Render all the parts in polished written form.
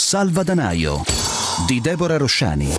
Salvadanaio di Deborah Rosciani.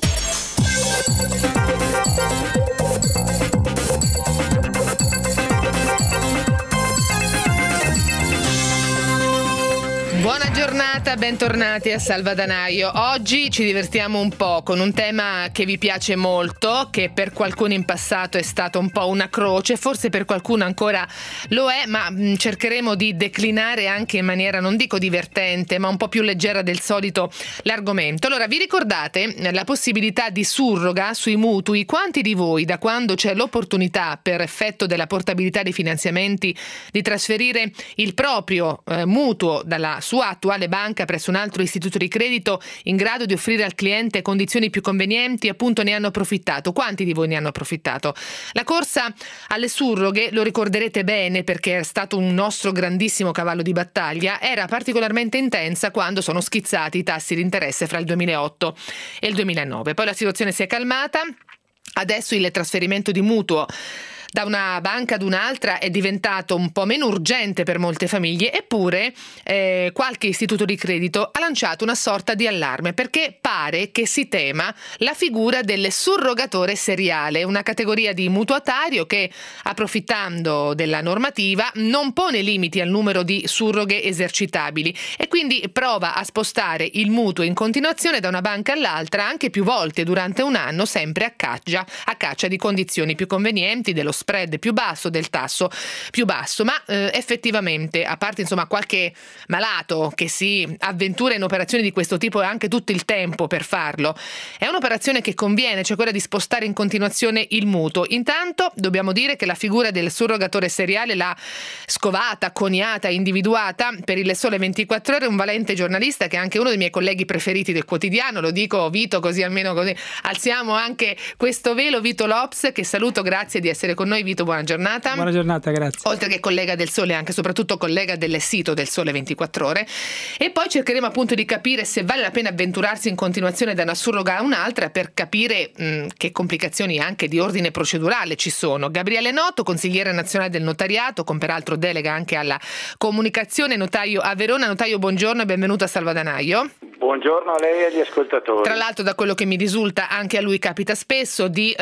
Buona giornata, bentornati a Salvadanaio. Oggi ci divertiamo un po' con un tema che vi piace molto, che per qualcuno in passato è stato un po' una croce, forse per qualcuno ancora lo è, ma cercheremo di declinare anche in maniera, non dico divertente, ma un po' più leggera del solito l'argomento. Allora, vi ricordate la possibilità di surroga sui mutui? Quanti di voi, da quando c'è l'opportunità, per effetto della portabilità dei finanziamenti, di trasferire il proprio mutuo dalla sua attuale banca presso un altro istituto di credito in grado di offrire al cliente condizioni più convenienti, appunto ne hanno approfittato? Quanti di voi ne hanno approfittato? La corsa alle surroghe, lo ricorderete bene perché è stato un nostro grandissimo cavallo di battaglia, era particolarmente intensa quando sono schizzati i tassi di interesse fra il 2008 e il 2009. Poi la situazione si è calmata, adesso il trasferimento di mutuo da una banca ad un'altra è diventato un po' meno urgente per molte famiglie, eppure qualche istituto di credito ha lanciato una sorta di allarme perché pare che si tema la figura del surrogatore seriale, una categoria di mutuatario che, approfittando della normativa, non pone limiti al numero di surroghe esercitabili e quindi prova a spostare il mutuo in continuazione da una banca all'altra anche più volte durante un anno, sempre a caccia di condizioni più convenienti, dello spread più basso, del tasso più basso. Ma effettivamente, a parte insomma qualche malato che si avventura in operazioni di questo tipo e ha anche tutto il tempo per farlo, è un'operazione che conviene, cioè quella di spostare in continuazione il mutuo. Intanto dobbiamo dire che la figura del surrogatore seriale l'ha scovata, coniata, individuata per il Sole 24 Ore un valente giornalista che è anche uno dei miei colleghi preferiti del quotidiano, lo dico Vito, così almeno così alziamo anche questo velo. Vito Lops, che saluto, grazie di essere con noi. Vito, buona giornata. Buona giornata, grazie. Oltre che collega del Sole, anche soprattutto collega del sito del Sole 24 Ore. E poi cercheremo appunto di capire se vale la pena avventurarsi in continuazione da una surroga a un'altra per capire che complicazioni anche di ordine procedurale ci sono. Gabriele Noto, consigliere nazionale del notariato, con peraltro delega anche alla comunicazione, notaio a Verona. Notaio, buongiorno e benvenuto a Salvadanaio. Buongiorno a lei e agli ascoltatori. Tra l'altro, da quello che mi risulta, anche a lui capita spesso di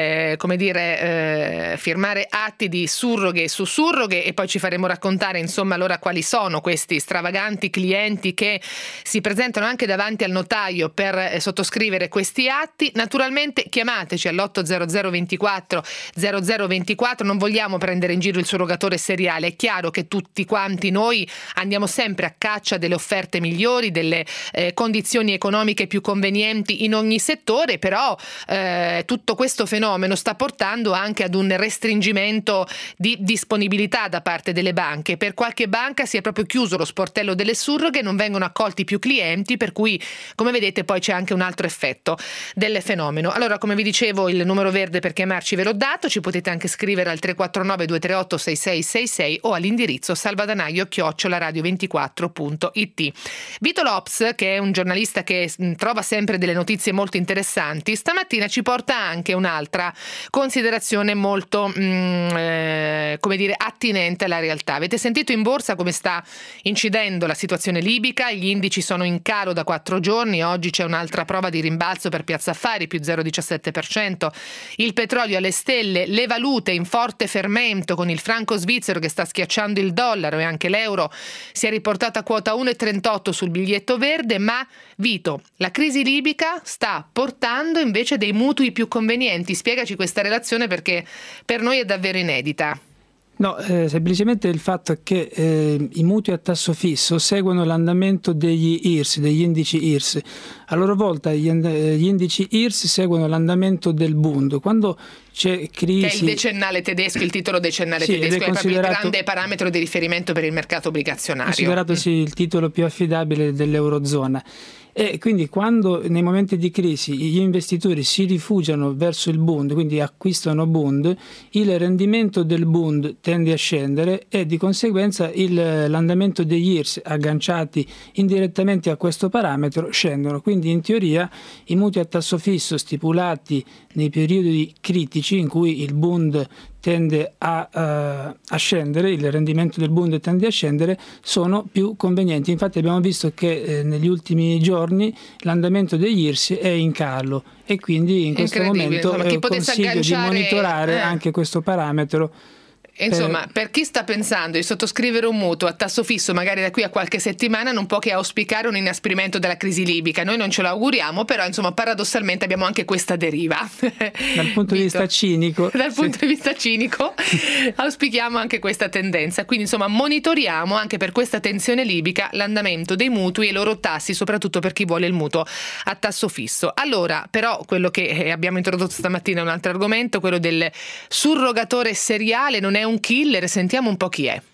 firmare atti di surroghe su surroghe, e poi ci faremo raccontare insomma allora quali sono questi stravaganti clienti che si presentano anche davanti al notaio per sottoscrivere questi atti. Naturalmente chiamateci all'800 24 0024, non vogliamo prendere in giro il surrogatore seriale, è chiaro che tutti quanti noi andiamo sempre a caccia delle offerte migliori, delle condizioni economiche più convenienti in ogni settore, però tutto questo fenomeno sta portando anche ad un restringimento di disponibilità da parte delle banche. Per qualche banca si è proprio chiuso lo sportello delle surroghe, non vengono accolti più clienti, per cui come vedete poi c'è anche un altro effetto del fenomeno. Allora, come vi dicevo, il numero verde per chiamarci ve l'ho dato, ci potete anche scrivere al 349 238 6666 o all'indirizzo salvadanaio@radio24.it. Vito Lops, che è un giornalista che trova sempre delle notizie molto interessanti, stamattina ci porta anche un'altra considerazione molto attinente alla realtà. Avete sentito in borsa come sta incidendo la situazione libica? Gli indici sono in calo da 4 giorni, oggi c'è un'altra prova di rimbalzo per Piazza Affari, più 0,17%. Il petrolio alle stelle, le valute in forte fermento, con il franco svizzero che sta schiacciando il dollaro e anche l'euro si è riportata a quota 1,38 sul biglietto verde. Ma Vito, la crisi libica sta portando invece dei mutui più convenienti. Spiegaci questa relazione perché per noi è davvero inedita. No, semplicemente il fatto è che i mutui a tasso fisso seguono l'andamento degli IRS, degli indici IRS. A loro volta gli indici IRS seguono l'andamento del Bund. Quando c'è crisi, che è il decennale tedesco, il titolo decennale tedesco è proprio il grande parametro di riferimento per il mercato obbligazionario. Considerato il titolo più affidabile dell'Eurozona. E quindi quando nei momenti di crisi gli investitori si rifugiano verso il Bund, quindi acquistano Bund, il rendimento del Bund tende a scendere e di conseguenza l'andamento degli IRS agganciati indirettamente a questo parametro scendono. Quindi in teoria i mutui a tasso fisso stipulati nei periodi critici in cui il Bund tende a scendere, il rendimento del Bund tende a scendere, sono più convenienti. Infatti abbiamo visto che negli ultimi giorni l'andamento degli IRS è in calo e quindi in questo momento consiglio di monitorare anche questo parametro. Insomma, per chi sta pensando di sottoscrivere un mutuo a tasso fisso magari da qui a qualche settimana, non può che auspicare un inasprimento della crisi libica. Noi non ce lo auguriamo, però insomma paradossalmente abbiamo anche questa deriva. Dal punto di vista cinico. Dal punto di vista cinico auspichiamo anche questa tendenza. Quindi insomma monitoriamo anche per questa tensione libica l'andamento dei mutui e i loro tassi, soprattutto per chi vuole il mutuo a tasso fisso. Allora, però quello che abbiamo introdotto stamattina è un altro argomento, quello del surrogatore seriale. Non è un killer, sentiamo un po' chi è.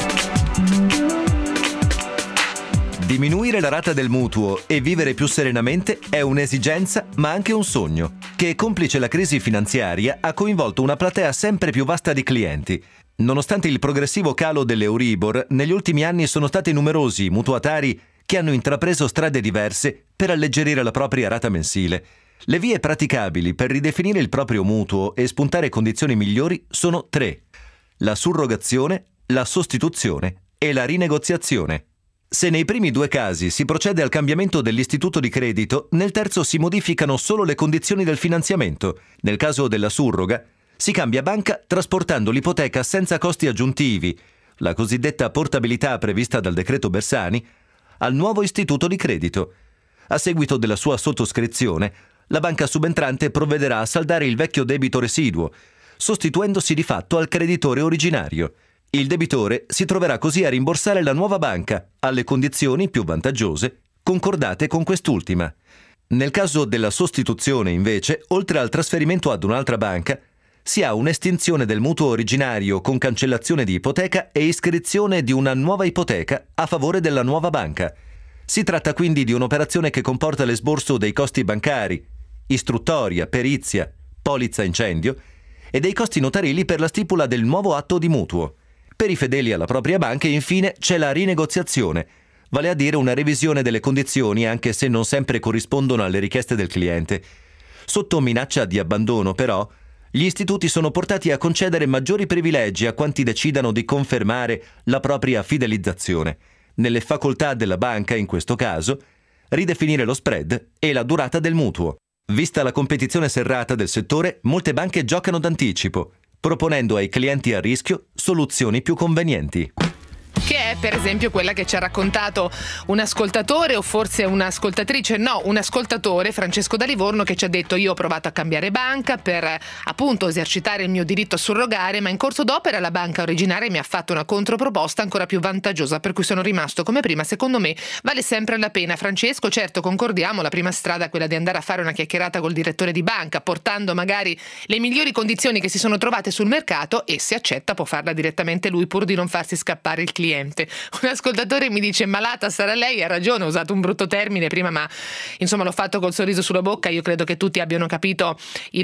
Diminuire la rata del mutuo e vivere più serenamente è un'esigenza, ma anche un sogno, che, complice la crisi finanziaria, ha coinvolto una platea sempre più vasta di clienti. Nonostante il progressivo calo dell'Euribor, negli ultimi anni sono stati numerosi i mutuatari che hanno intrapreso strade diverse per alleggerire la propria rata mensile. Le vie praticabili per ridefinire il proprio mutuo e spuntare condizioni migliori sono 3. La surrogazione, la sostituzione e la rinegoziazione. Se nei primi 2 casi si procede al cambiamento dell'istituto di credito, nel terzo si modificano solo le condizioni del finanziamento. Nel caso della surroga, si cambia banca trasportando l'ipoteca senza costi aggiuntivi, la cosiddetta portabilità prevista dal decreto Bersani, al nuovo istituto di credito. A seguito della sua sottoscrizione, la banca subentrante provvederà a saldare il vecchio debito residuo, sostituendosi di fatto al creditore originario. Il debitore si troverà così a rimborsare la nuova banca alle condizioni più vantaggiose concordate con quest'ultima. Nel caso della sostituzione, invece, oltre al trasferimento ad un'altra banca, si ha un'estinzione del mutuo originario con cancellazione di ipoteca e iscrizione di una nuova ipoteca a favore della nuova banca. Si tratta quindi di un'operazione che comporta l'esborso dei costi bancari, istruttoria, perizia, polizza incendio e dei costi notarili per la stipula del nuovo atto di mutuo. Per i fedeli alla propria banca, infine, c'è la rinegoziazione, vale a dire una revisione delle condizioni anche se non sempre corrispondono alle richieste del cliente. Sotto minaccia di abbandono, però, gli istituti sono portati a concedere maggiori privilegi a quanti decidano di confermare la propria fidelizzazione. Nelle facoltà della banca, in questo caso, ridefinire lo spread e la durata del mutuo. Vista la competizione serrata del settore, molte banche giocano d'anticipo, proponendo ai clienti a rischio soluzioni più convenienti. Che è per esempio quella che ci ha raccontato un ascoltatore, o forse un'ascoltatrice, no, un ascoltatore, Francesco da Livorno, che ci ha detto: io ho provato a cambiare banca per appunto esercitare il mio diritto a surrogare, ma in corso d'opera la banca originaria mi ha fatto una controproposta ancora più vantaggiosa, per cui sono rimasto come prima. Secondo me vale sempre la pena. Francesco, certo, concordiamo, la prima strada è quella di andare a fare una chiacchierata col direttore di banca, portando magari le migliori condizioni che si sono trovate sul mercato, e se accetta può farla direttamente lui, pur di non farsi scappare il cliente. Un ascoltatore mi dice: malata sarà lei, ha ragione, ho usato un brutto termine prima, ma insomma l'ho fatto col sorriso sulla bocca. Io credo che tutti abbiano capito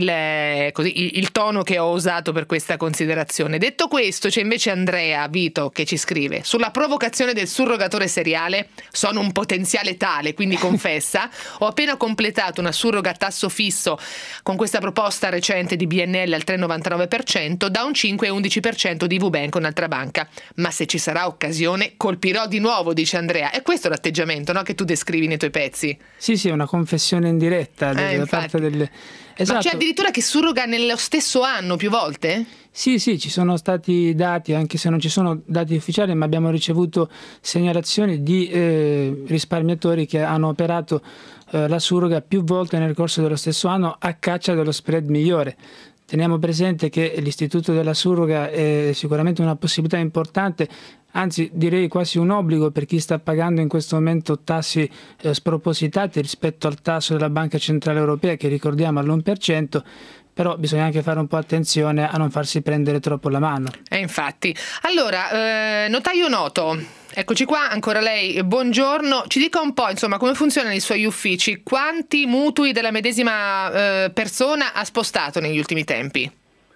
il tono che ho usato per questa considerazione. Detto questo, c'è invece Andrea Vito che ci scrive: sulla provocazione del surrogatore seriale, sono un potenziale tale, quindi confessa, ho appena completato una surroga a tasso fisso con questa proposta recente di BNL al 3,99% da un 5,11% di VBank, un'altra banca, ma se ci sarà occasione colpirò di nuovo, dice Andrea. E questo è l'atteggiamento, no, che tu descrivi nei tuoi pezzi. Sì, è una confessione in diretta da parte del... Esatto. Ma c'è addirittura che surroga nello stesso anno più volte? Sì, ci sono stati dati, anche se non ci sono dati ufficiali, ma abbiamo ricevuto segnalazioni di risparmiatori che hanno operato la surroga più volte nel corso dello stesso anno a caccia dello spread migliore. Teniamo presente che l'istituto della surroga è sicuramente una possibilità importante, anzi direi quasi un obbligo per chi sta pagando in questo momento tassi spropositati rispetto al tasso della Banca Centrale Europea, che ricordiamo all'1%, però bisogna anche fare un po' attenzione a non farsi prendere troppo la mano. Infatti. Allora, notaio Noto, eccoci qua, ancora lei, buongiorno. Ci dica un po', insomma, come funzionano i suoi uffici, quanti mutui della medesima persona ha spostato negli ultimi tempi?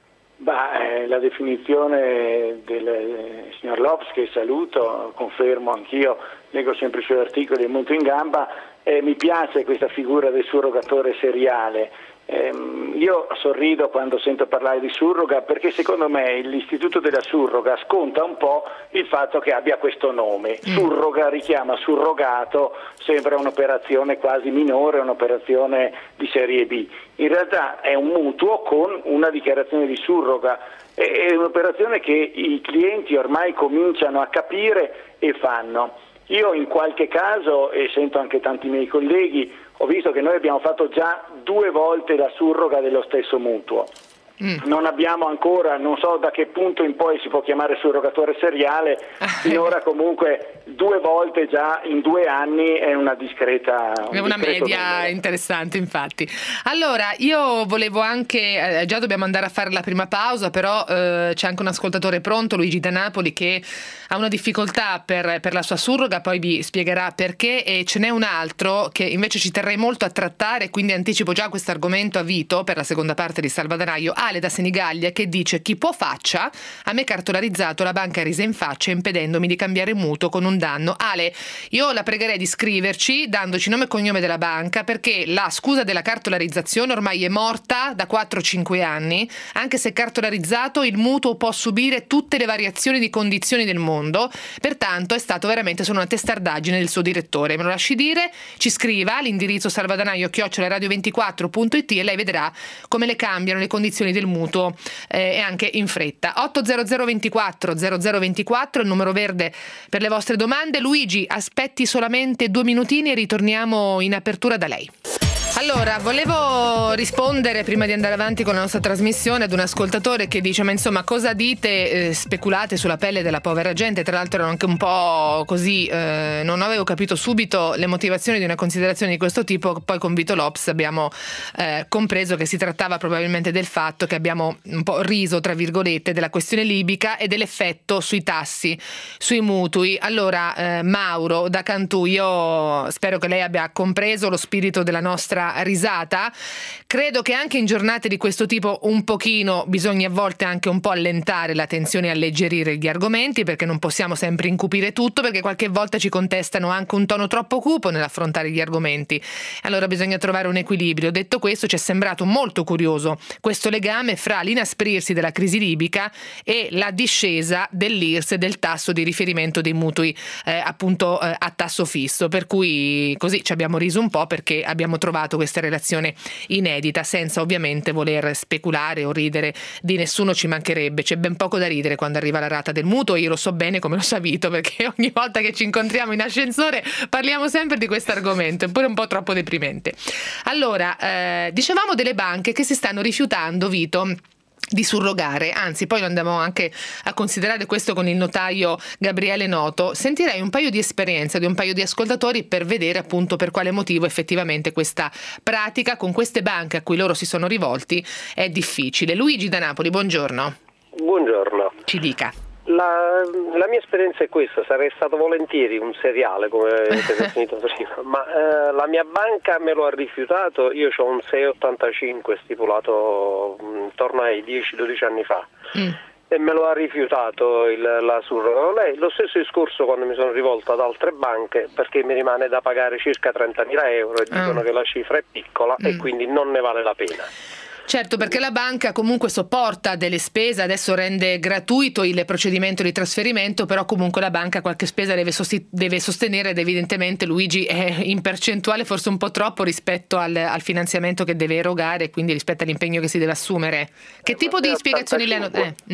La definizione del signor Lopes, che saluto, confermo anch'io, leggo sempre i suoi articoli, è molto in gamba. Mi piace questa figura del surrogatore seriale, Io sorrido quando sento parlare di surroga, perché secondo me l'istituto della surroga sconta un po' il fatto che abbia questo nome. Surroga richiama surrogato, sembra un'operazione quasi minore, un'operazione di serie B. In realtà è un mutuo con una dichiarazione di surroga, è un'operazione che i clienti ormai cominciano a capire e fanno. Io in qualche caso, e sento anche tanti miei colleghi, ho visto che noi abbiamo fatto già 2 volte la surroga dello stesso mutuo. Non abbiamo ancora, non so da che punto in poi si può chiamare surrogatore seriale, finora comunque 2 volte già in 2 anni è una discreta... È una media numero. Interessante, infatti. Allora, io volevo anche, già dobbiamo andare a fare la prima pausa, però c'è anche un ascoltatore pronto, Luigi da Napoli, che ha una difficoltà per la sua surroga, poi vi spiegherà perché, e ce n'è un altro che invece ci terrei molto a trattare, quindi anticipo già questo argomento a Vito per la seconda parte di Salvadanaio. Ale da Senigallia, che dice: chi può faccia, a me cartolarizzato la banca rise in faccia impedendomi di cambiare mutuo con un danno. Ale, io la pregherei di scriverci dandoci nome e cognome della banca, perché la scusa della cartolarizzazione ormai è morta da 4-5 anni. Anche se cartolarizzato, il mutuo può subire tutte le variazioni di condizioni del mondo, pertanto è stato veramente solo una testardaggine del suo direttore. Me lo lasci dire? Ci scriva all'indirizzo salvadanaio@radio24.it e lei vedrà come le cambiano le condizioni del mutuo, e anche in fretta. 80024 0024 il numero verde per le vostre domande. Luigi, aspetti solamente 2 minutini e ritorniamo in apertura da lei. Allora, volevo rispondere prima di andare avanti con la nostra trasmissione ad un ascoltatore che dice: ma insomma, cosa dite, speculate sulla pelle della povera gente? Tra l'altro erano anche un po' così, non avevo capito subito le motivazioni di una considerazione di questo tipo. Poi con Vito Lops abbiamo compreso che si trattava probabilmente del fatto che abbiamo un po' riso, tra virgolette, della questione libica e dell'effetto sui tassi, sui mutui. Allora, Mauro da Cantù, io spero che lei abbia compreso lo spirito della nostra risata. Credo che anche in giornate di questo tipo un pochino bisogna a volte anche un po' allentare la tensione e alleggerire gli argomenti, perché non possiamo sempre incupire tutto, perché qualche volta ci contestano anche un tono troppo cupo nell'affrontare gli argomenti. Allora bisogna trovare un equilibrio. Detto questo, ci è sembrato molto curioso questo legame fra l'inasprirsi della crisi libica e la discesa dell'IRS e del tasso di riferimento dei mutui appunto a tasso fisso, per cui così ci abbiamo riso un po', perché abbiamo trovato questa relazione inedita, senza ovviamente voler speculare o ridere di nessuno, ci mancherebbe. C'è ben poco da ridere quando arriva la rata del mutuo, io lo so bene come lo sa Vito, perché ogni volta che ci incontriamo in ascensore parliamo sempre di questo argomento, eppure un po' troppo deprimente. Allora, dicevamo delle banche che si stanno rifiutando, Vito, di surrogare, anzi poi lo andiamo anche a considerare questo con il notaio Gabriele Noto. Sentirei un paio di esperienze di un paio di ascoltatori per vedere appunto per quale motivo effettivamente questa pratica con queste banche a cui loro si sono rivolti è difficile. Luigi da Napoli, buongiorno. Buongiorno. Ci dica. La mia esperienza è questa: sarei stato volentieri un seriale come avete definito prima, ma la mia banca me lo ha rifiutato. Io ho un 685 stipulato intorno ai 10-12 anni fa e me lo ha rifiutato la surroga. Lei, lo stesso discorso quando mi sono rivolto ad altre banche, perché mi rimane da pagare circa 30.000 euro e dicono che la cifra è piccola e quindi non ne vale la pena. Certo, perché la banca comunque sopporta delle spese, adesso rende gratuito il procedimento di trasferimento, però comunque la banca qualche spesa deve sostenere, ed evidentemente Luigi è in percentuale forse un po' troppo rispetto al finanziamento che deve erogare, quindi rispetto all'impegno che si deve assumere. Che tipo di spiegazioni le hanno?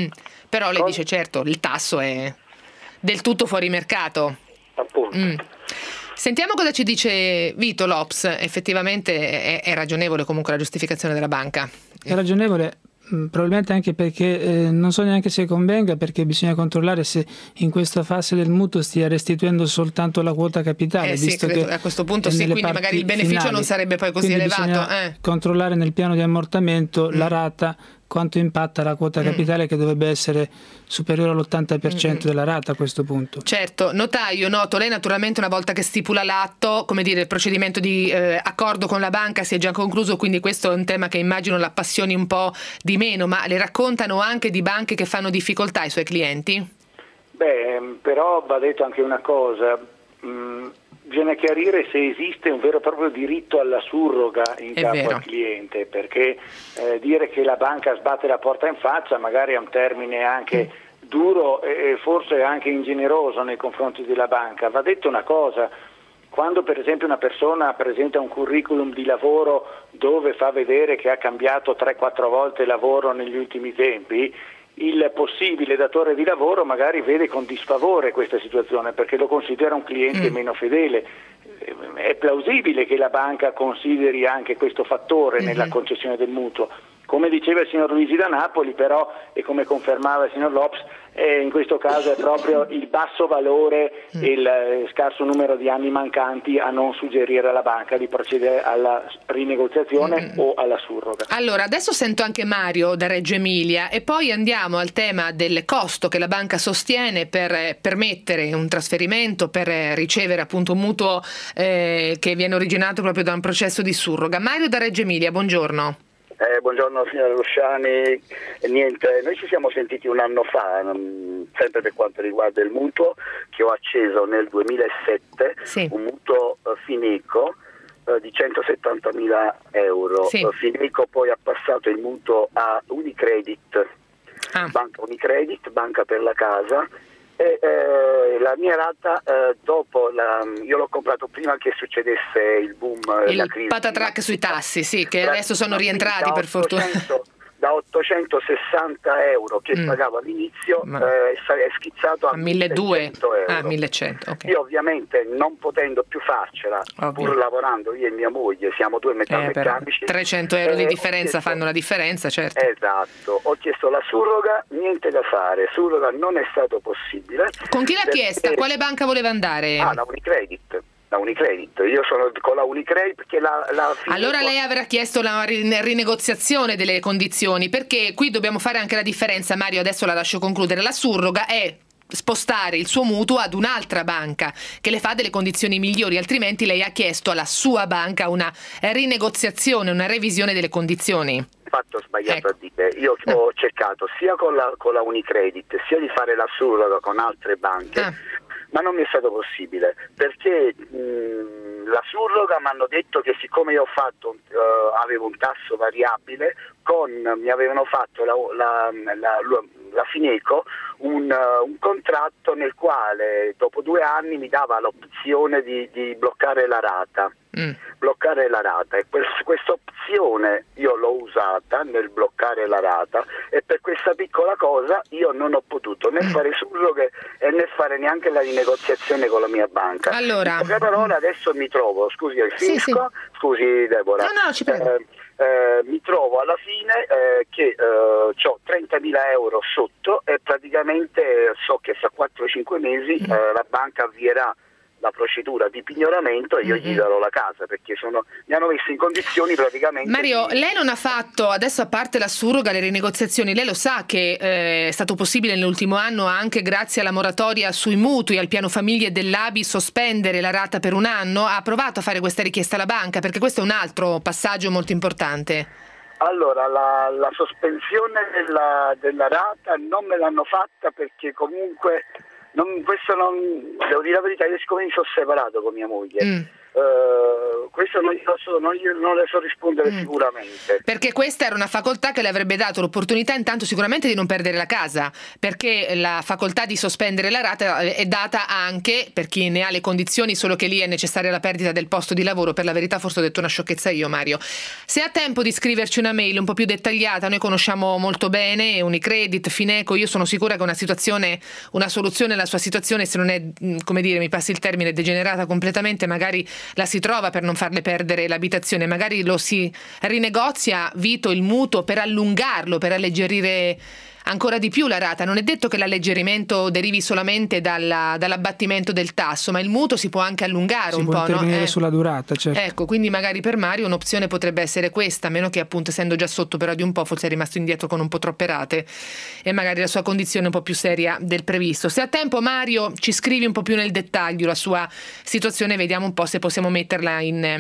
Però lei dice certo, il tasso è del tutto fuori mercato. Appunto. Sentiamo cosa ci dice Vito Lops. Effettivamente è ragionevole comunque la giustificazione della banca. È ragionevole, probabilmente anche perché non so neanche se convenga, perché bisogna controllare se in questa fase del mutuo stia restituendo soltanto la quota capitale, visto che a questo punto sì, quindi magari il beneficio finali non sarebbe poi così quindi elevato. Bisogna controllare nel piano di ammortamento la rata, quanto impatta la quota capitale, che dovrebbe essere superiore all'80% della rata a questo punto. Certo. Notaio Noto, lei naturalmente una volta che stipula l'atto, come dire, il procedimento di accordo con la banca si è già concluso, quindi questo è un tema che immagino l'appassioni un po' di meno, ma le raccontano anche di banche che fanno difficoltà ai suoi clienti? Però va detto anche una cosa, bisogna chiarire se esiste un vero e proprio diritto alla surroga in capo al cliente, perché dire che la banca sbatte la porta in faccia magari è un termine anche duro e forse anche ingeneroso nei confronti della banca. Va detto una cosa: quando per esempio una persona presenta un curriculum di lavoro dove fa vedere che ha cambiato 3-4 volte lavoro negli ultimi tempi, il possibile datore di lavoro magari vede con disfavore questa situazione perché lo considera un cliente meno fedele. È plausibile che la banca consideri anche questo fattore nella concessione del mutuo. Come diceva il signor Luisi da Napoli, però, e come confermava il signor Lopes, in questo caso è proprio il basso valore e il scarso numero di anni mancanti a non suggerire alla banca di procedere alla rinegoziazione o alla surroga. Allora, adesso sento anche Mario da Reggio Emilia e poi andiamo al tema del costo che la banca sostiene per permettere un trasferimento, per ricevere appunto un mutuo che viene originato proprio da un processo di surroga. Mario da Reggio Emilia, buongiorno. Buongiorno signora Rosciani, niente, noi ci siamo sentiti un anno fa, sempre per quanto riguarda il mutuo, che ho acceso nel 2007, un mutuo Fineco di 170.000 euro. Fineco poi ha passato il mutuo a Unicredit, banca Unicredit, banca per la casa, e la mia rata dopo io l'ho comprato prima che succedesse il boom, la crisi, patatrac sui tassi, che adesso sono rientrati per fortuna. Da 860 euro che pagavo all'inizio è schizzato a 1.200 euro. 1.100, okay. Io ovviamente non potendo più farcela, pur lavorando io e mia moglie, siamo due metalmeccanici, 300 euro di differenza fanno la differenza, certo. Esatto, ho chiesto la surroga, niente da fare, surroga non è stato possibile. Con chi l'ha chiesta? Quale banca voleva andare? La Unicredit. La Unicredit, io sono con la Unicredit perché allora lei avrà chiesto la rinegoziazione delle condizioni, perché qui dobbiamo fare anche la differenza, Mario, adesso la lascio concludere. La surroga è spostare il suo mutuo ad un'altra banca che le fa delle condizioni migliori, altrimenti lei ha chiesto alla sua banca una rinegoziazione, una revisione delle condizioni. Fatto sbagliato a dire, io ho cercato sia con la Unicredit sia di fare la surroga con altre banche, ma non mi è stato possibile perché la surroga mi hanno detto che siccome io avevo un tasso variabile, mi avevano fatto la Fineco un contratto nel quale dopo 2 anni mi dava l'opzione di bloccare la rata. Bloccare la rata, e questa opzione io l'ho usata nel bloccare la rata, e per questa piccola cosa io non ho potuto né fare surroghe e né fare neanche la rinegoziazione con la mia banca. Allora, in poche parole adesso mi trovo, scusi scusi Deborah, ci prego. Mi trovo alla fine che ho 30.000 euro sotto e praticamente so che fra 4-5 mesi la banca avvierà la procedura di pignoramento e io gli darò la casa, perché mi hanno messo in condizioni praticamente. Mario, lei non ha fatto, adesso a parte la surroga, le rinegoziazioni, lei lo sa che è stato possibile nell'ultimo anno, anche grazie alla moratoria sui mutui, al piano famiglie dell'ABI, sospendere la rata per 1 anno? Ha provato a fare questa richiesta alla banca? Perché questo è un altro passaggio molto importante. Allora, la sospensione della rata non me l'hanno fatta perché comunque devo dire la verità, io siccome mi sono separato con mia moglie, questo non le so rispondere sicuramente, perché questa era una facoltà che le avrebbe dato l'opportunità intanto sicuramente di non perdere la casa, perché la facoltà di sospendere la rata è data anche per chi ne ha le condizioni, solo che lì è necessaria la perdita del posto di lavoro. Per la verità forse ho detto una sciocchezza io, Mario. Se ha tempo di scriverci una mail un po' più dettagliata, noi conosciamo molto bene Unicredit, Fineco, io sono sicura che una soluzione alla sua situazione, se non è, come dire, mi passi il termine, degenerata completamente, magari la si trova per non farle perdere l'abitazione, magari lo si rinegozia, Vito, il mutuo, per allungarlo, per alleggerire ancora di più la rata. Non è detto che l'alleggerimento derivi solamente dall'abbattimento del tasso, ma il mutuo si può anche allungare un po', no? Si può intervenire sulla durata, certo. Ecco, quindi magari per Mario un'opzione potrebbe essere questa, a meno che appunto essendo già sotto però di un po', forse è rimasto indietro con un po' troppe rate e magari la sua condizione è un po' più seria del previsto. Se ha tempo, Mario, ci scrivi un po' più nel dettaglio la sua situazione, vediamo un po' se possiamo metterla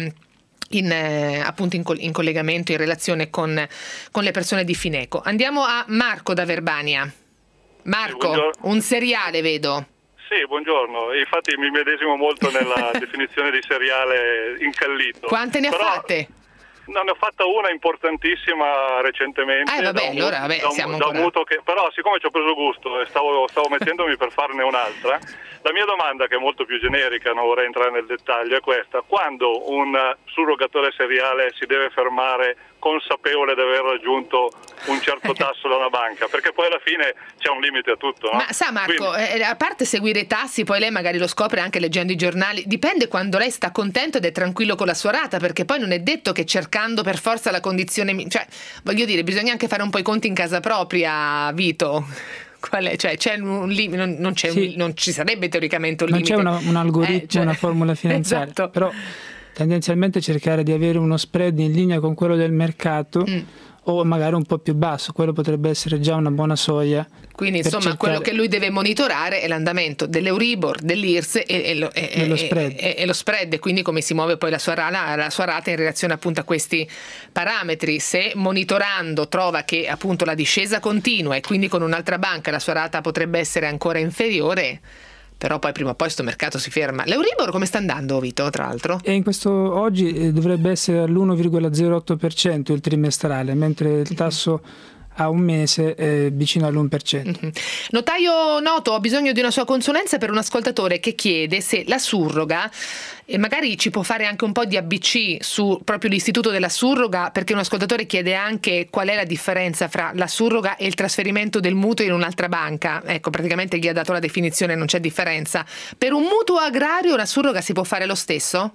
appunto in collegamento, in relazione con le persone di Fineco. Andiamo a Marco da Verbania. Marco, un seriale vedo. Sì, buongiorno. Infatti mi medesimo molto nella definizione di seriale incallito. Quante ne ha fatte? No, ne ho fatta una importantissima recentemente. Siamo da un mutuo che, però siccome ci ho preso gusto e stavo mettendomi per farne un'altra, la mia domanda, che è molto più generica, non vorrei entrare nel dettaglio, è questa: quando un surrogatore seriale si deve fermare consapevole di aver raggiunto un certo tasso da una banca? Perché poi alla fine c'è un limite a tutto, no? Ma sa Marco, a parte seguire i tassi, poi lei magari lo scopre anche leggendo i giornali, dipende quando lei sta contento ed è tranquillo con la sua rata, perché poi non è detto che cercando per forza la condizione, cioè voglio dire, bisogna anche fare un po' i conti in casa propria, Vito. Qual è? Cioè c'è un limite, non ci sarebbe teoricamente un limite. Non c'è un algoritmo, una formula finanziaria, esatto. Però tendenzialmente cercare di avere uno spread in linea con quello del mercato o magari un po' più basso, quello potrebbe essere già una buona soglia. Quindi insomma quello che lui deve monitorare è l'andamento dell'Euribor, dell'IRS e lo spread, quindi come si muove poi la sua rata in relazione appunto a questi parametri. Se monitorando trova che appunto la discesa continua e quindi con un'altra banca la sua rata potrebbe essere ancora inferiore, però poi prima o poi sto mercato si ferma. L'Euribor come sta andando, Vito, tra l'altro? E in questo oggi dovrebbe essere all'1,08% il trimestrale, mentre il tasso a un mese è vicino all'1%. Notaio Noto, ho bisogno di una sua consulenza per un ascoltatore che chiede se la surroga, e magari ci può fare anche un po' di ABC su proprio l'istituto della surroga, perché un ascoltatore chiede anche qual è la differenza fra la surroga e il trasferimento del mutuo in un'altra banca. Ecco, praticamente gli ha dato la definizione, non c'è differenza. Per un mutuo agrario la surroga si può fare lo stesso?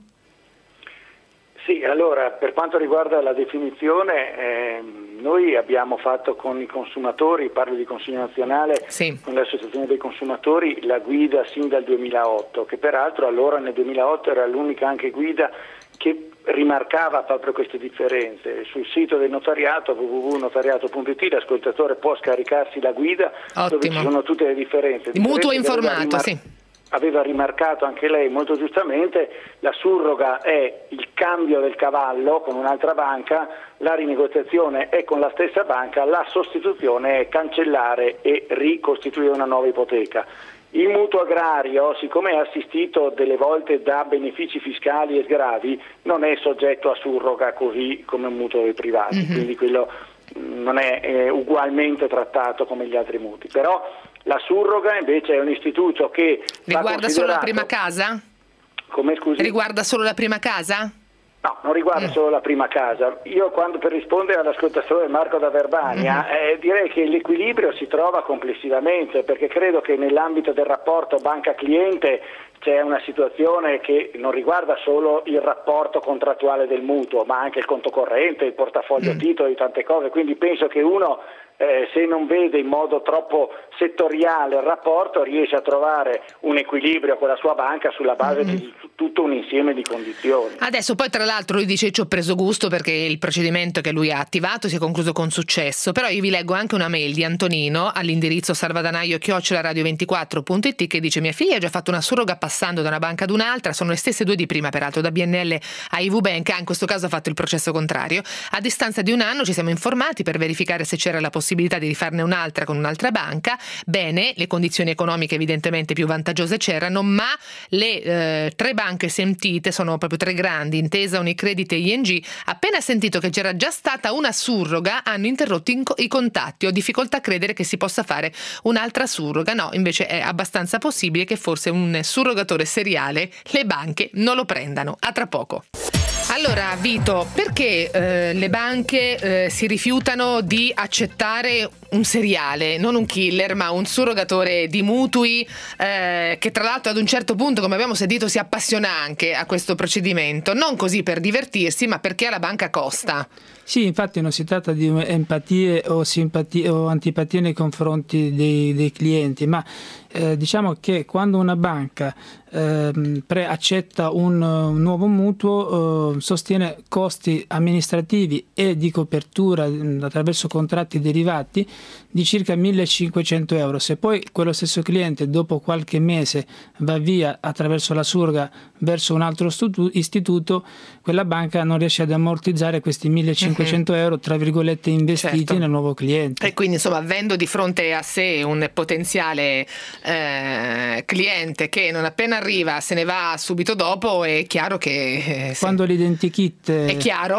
Sì, allora per quanto riguarda la definizione, noi abbiamo fatto con i consumatori, parlo di Consiglio Nazionale, sì, con l'Associazione dei Consumatori, la guida sin dal 2008, che peraltro allora nel 2008 era l'unica anche guida che rimarcava proprio queste differenze. Sul sito del notariato www.notariato.it l'ascoltatore può scaricarsi la guida. Ottimo. Dove ci sono tutte le differenze. Mutuo informato, sì. Aveva rimarcato anche lei molto giustamente, la surroga è il cambio del cavallo con un'altra banca, la rinegoziazione è con la stessa banca, la sostituzione è cancellare e ricostituire una nuova ipoteca. Il mutuo agrario, siccome è assistito delle volte da benefici fiscali e sgravi, non è soggetto a surroga così come un mutuo dei privati, quindi quello non è ugualmente trattato come gli altri mutui. Però la surroga invece è un istituto che riguarda solo la prima casa? Come, scusi? Riguarda solo la prima casa? No, non riguarda solo la prima casa. Io per rispondere all'ascoltatore Marco da Verbania direi che l'equilibrio si trova complessivamente, perché credo che nell'ambito del rapporto banca-cliente c'è una situazione che non riguarda solo il rapporto contrattuale del mutuo, ma anche il conto corrente, il portafoglio titoli, tante cose, quindi penso che uno se non vede in modo troppo settoriale il rapporto riesce a trovare un equilibrio con la sua banca sulla base di tutto un insieme di condizioni. Adesso poi tra l'altro lui dice ci ho preso gusto perché il procedimento che lui ha attivato si è concluso con successo, però io vi leggo anche una mail di Antonino all'indirizzo salvadanaio@radio24.it che dice: mia figlia ha già fatto una surroga passando da una banca ad un'altra, sono le stesse due di prima peraltro, da BNL a IV Bank, in questo caso ha fatto il processo contrario. A distanza di un anno ci siamo informati per verificare se c'era la possibilità di rifarne un'altra con un'altra banca. Bene, le condizioni economiche evidentemente più vantaggiose c'erano, ma le tre banche sentite sono proprio tre grandi, Intesa, Unicredit e ING. Appena sentito che c'era già stata una surroga hanno interrotto i contatti. Ho difficoltà a credere che si possa fare un'altra surroga. No, invece è abbastanza possibile che forse un surrogatore seriale le banche non lo prendano. A tra poco. Allora Vito, perché le banche si rifiutano di accettare un seriale, non un killer ma un surrogatore di mutui che tra l'altro ad un certo punto, come abbiamo sentito, si appassiona anche a questo procedimento, non così per divertirsi ma perché alla banca costa? Sì, infatti non si tratta di empatie o simpatie o antipatie nei confronti dei clienti, ma diciamo che quando una banca accetta un nuovo mutuo sostiene costi amministrativi e di copertura attraverso contratti derivati di circa 1.500 euro. Se poi quello stesso cliente dopo qualche mese va via attraverso la surroga verso un altro istituto, quella banca non riesce ad ammortizzare questi 1.500 euro, tra virgolette, investiti nel nuovo cliente. E quindi, insomma, avendo di fronte a sé un potenziale cliente che non appena arriva se ne va subito dopo, è chiaro che quando l'identikit è chiaro.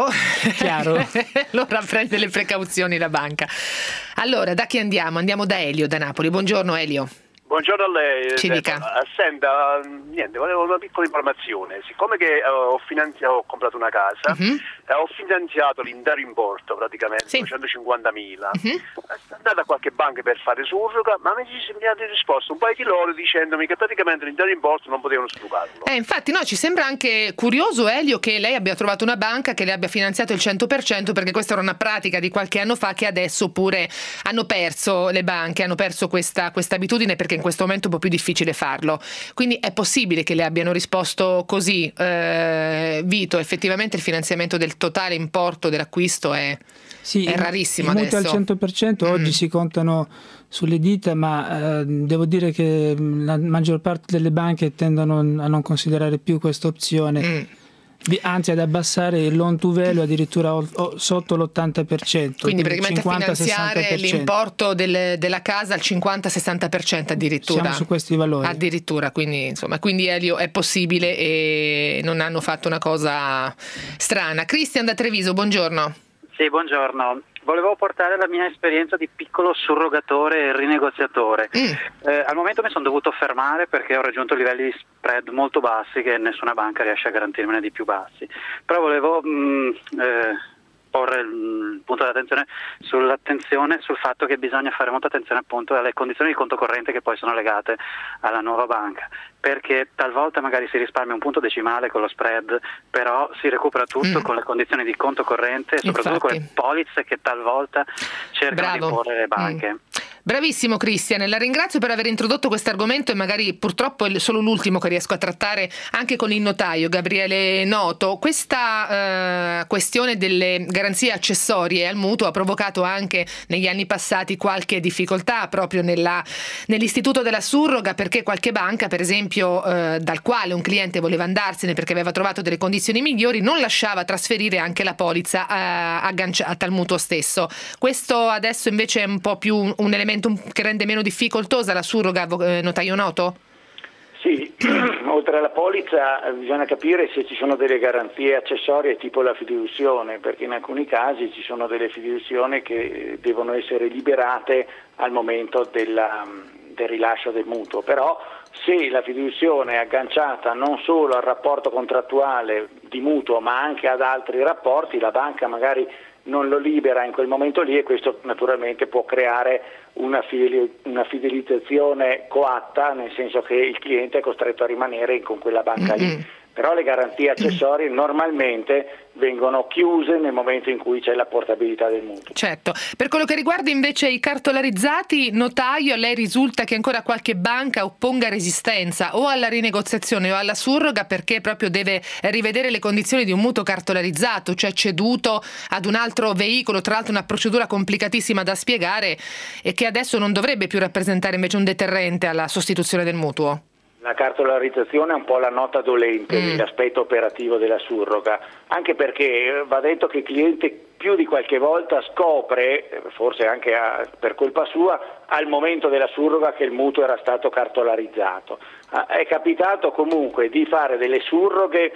Allora prende le precauzioni la banca. Allora, da chi andiamo? Andiamo da Elio, da Napoli. Buongiorno Elio. Buongiorno a lei. Ci dica. Senta, volevo una piccola informazione. Siccome che ho comprato una casa, ho finanziato l'intero importo praticamente, 250.000. Sono andato a qualche banca per fare surroga, ma mi hanno risposto un paio di loro dicendomi che praticamente l'intero importo non potevano surrogarlo. Infatti ci sembra anche curioso, Elio, che lei abbia trovato una banca che le abbia finanziato il 100%, perché questa era una pratica di qualche anno fa che adesso pure hanno perso le banche, hanno perso questa abitudine, perché in questo momento è un po' più difficile farlo. Quindi è possibile che le abbiano risposto così, Vito, effettivamente il finanziamento del totale importo dell'acquisto è rarissimo adesso. I mutui al 100% oggi si contano sulle dita, ma devo dire che la maggior parte delle banche tendono a non considerare più questa opzione. Anzi, ad abbassare il loan to value addirittura sotto l'80%. Quindi praticamente finanziare l'importo della casa al 50-60% addirittura. Siamo su questi valori. Addirittura, quindi Elio, è possibile e non hanno fatto una cosa strana. Cristian da Treviso, buongiorno. Sì, buongiorno. Volevo portare la mia esperienza di piccolo surrogatore e rinegoziatore. Al momento mi sono dovuto fermare perché ho raggiunto livelli di spread molto bassi che nessuna banca riesce a garantirmene di più bassi. Però volevo porre il punto d'attenzione sul fatto che bisogna fare molta attenzione appunto alle condizioni di conto corrente che poi sono legate alla nuova banca, perché talvolta magari si risparmia un punto decimale con lo spread, però si recupera tutto con le condizioni di conto corrente e soprattutto con le polizze che talvolta cercano di imporre le banche. Bravissimo Cristian, la ringrazio per aver introdotto questo argomento, e magari purtroppo è solo l'ultimo che riesco a trattare anche con il notaio Gabriele Noto. Questa questione delle garanzie accessorie al mutuo ha provocato anche negli anni passati qualche difficoltà proprio nell'istituto della surroga, perché qualche banca, per esempio, dal quale un cliente voleva andarsene perché aveva trovato delle condizioni migliori, non lasciava trasferire anche la polizza agganciata al mutuo stesso. Questo adesso invece è un po' più un elemento che rende meno difficoltosa la surroga, notaio Noto? Sì, oltre alla polizza bisogna capire se ci sono delle garanzie accessorie tipo la fiduzione, perché in alcuni casi ci sono delle fiduzioni che devono essere liberate al momento del rilascio del mutuo, però se la fiduzione è agganciata non solo al rapporto contrattuale di mutuo ma anche ad altri rapporti, la banca magari non lo libera in quel momento lì, e questo naturalmente può creare una fidelizzazione coatta, nel senso che il cliente è costretto a rimanere con quella banca lì. Però le garanzie accessorie normalmente vengono chiuse nel momento in cui c'è la portabilità del mutuo. Certo. Per quello che riguarda invece i cartolarizzati, notaio, a lei risulta che ancora qualche banca opponga resistenza o alla rinegoziazione o alla surroga, perché proprio deve rivedere le condizioni di un mutuo cartolarizzato, cioè ceduto ad un altro veicolo, tra l'altro una procedura complicatissima da spiegare e che adesso non dovrebbe più rappresentare invece un deterrente alla sostituzione del mutuo? La cartolarizzazione è un po' la nota dolente dell'aspetto operativo della surroga, anche perché va detto che il cliente più di qualche volta scopre, forse anche per colpa sua, al momento della surroga che il mutuo era stato cartolarizzato. È capitato comunque di fare delle surroghe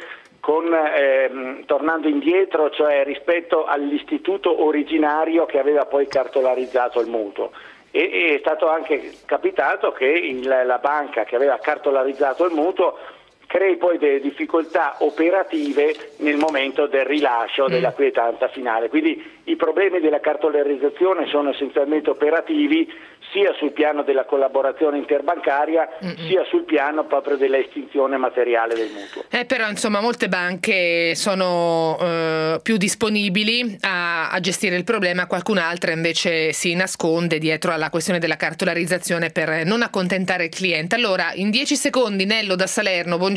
tornando indietro, cioè rispetto all'istituto originario che aveva poi cartolarizzato il mutuo. E è stato anche capitato che la banca che aveva cartolarizzato il mutuo crei poi delle difficoltà operative nel momento del rilascio della quietanza finale. Quindi i problemi della cartolarizzazione sono essenzialmente operativi, sia sul piano della collaborazione interbancaria, sia sul piano proprio della estinzione materiale del mutuo. Però insomma molte banche sono più disponibili a gestire il problema, qualcun'altra invece si nasconde dietro alla questione della cartolarizzazione per non accontentare il cliente. Allora, in 10 secondi, Nello da Salerno, buongiorno.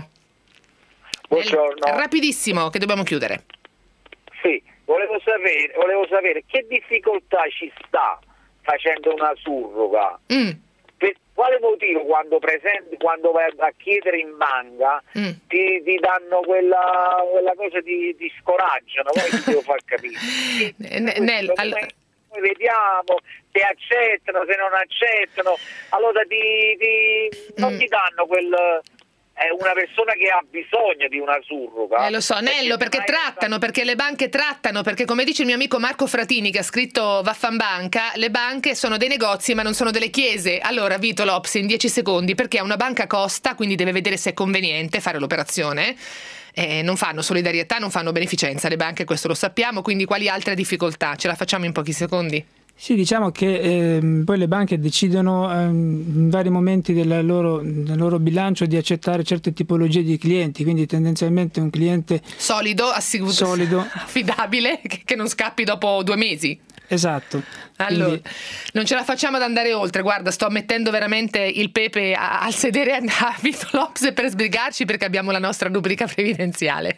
Buongiorno. Rapidissimo, che dobbiamo chiudere. Sì, volevo sapere che difficoltà ci sta facendo una surroga, quale motivo quando vai a chiedere in banca ti danno quella cosa, ti scoraggiano? Poi ti devo far capire. Noi vediamo se accettano, se non accettano, allora non ti danno quel... È una persona che ha bisogno di una surroga. Lo so, Nello, perché trattano, perché le banche trattano, perché come dice il mio amico Marco Fratini, che ha scritto Vaffanbanca, le banche sono dei negozi ma non sono delle chiese. Allora, Vito Lopsi, in 10 secondi, perché una banca costa, quindi deve vedere se è conveniente fare l'operazione. Non fanno solidarietà, non fanno beneficenza le banche, questo lo sappiamo, quindi quali altre difficoltà? Ce la facciamo in pochi secondi? Sì, diciamo che poi le banche decidono in vari momenti del loro bilancio di accettare certe tipologie di clienti, quindi tendenzialmente un cliente solido, affidabile, che non scappi dopo 2 mesi. Esatto. Allora, quindi... non ce la facciamo ad andare oltre. Guarda, sto mettendo veramente il pepe al sedere a Vito Lopsi per sbrigarci, perché abbiamo la nostra rubrica previdenziale.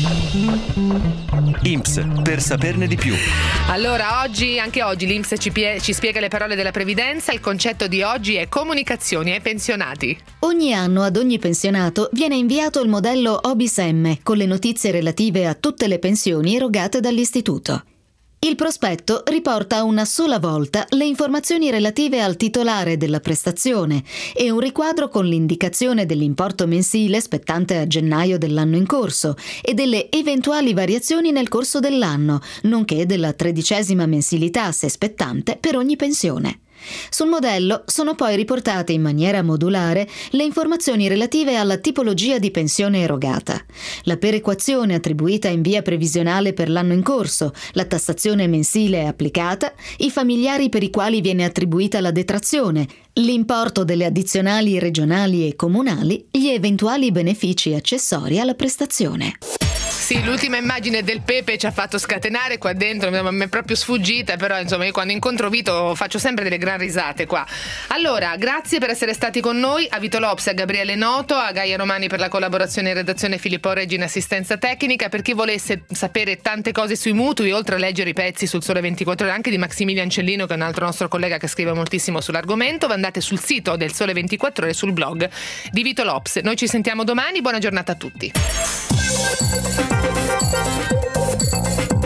INPS, per saperne di più. Allora, anche oggi l'INPS ci spiega le parole della previdenza. Il concetto di oggi è comunicazioni ai pensionati. Ogni anno ad ogni pensionato viene inviato il modello OBIS-M con le notizie relative a tutte le pensioni erogate dall'istituto. Il prospetto riporta una sola volta le informazioni relative al titolare della prestazione e un riquadro con l'indicazione dell'importo mensile spettante a gennaio dell'anno in corso e delle eventuali variazioni nel corso dell'anno, nonché della 13ª mensilità se spettante per ogni pensione. Sul modello sono poi riportate in maniera modulare le informazioni relative alla tipologia di pensione erogata, la perequazione attribuita in via previsionale per l'anno in corso, la tassazione mensile applicata, i familiari per i quali viene attribuita la detrazione, l'importo delle addizionali regionali e comunali, gli eventuali benefici accessori alla prestazione. Sì, l'ultima immagine del pepe ci ha fatto scatenare qua dentro, mi è proprio sfuggita, però insomma io quando incontro Vito faccio sempre delle gran risate qua. Allora, grazie per essere stati con noi, a Vito Lopsi, a Gabriele Noto, a Gaia Romani per la collaborazione in redazione, Filippo Reggi in assistenza tecnica. Per chi volesse sapere tante cose sui mutui, oltre a leggere i pezzi sul Sole 24 Ore, anche di Maximilian Cellino, che è un altro nostro collega che scrive moltissimo sull'argomento, andate sul sito del Sole 24 Ore, sul blog di Vito Lopsi. Noi ci sentiamo domani, buona giornata a tutti.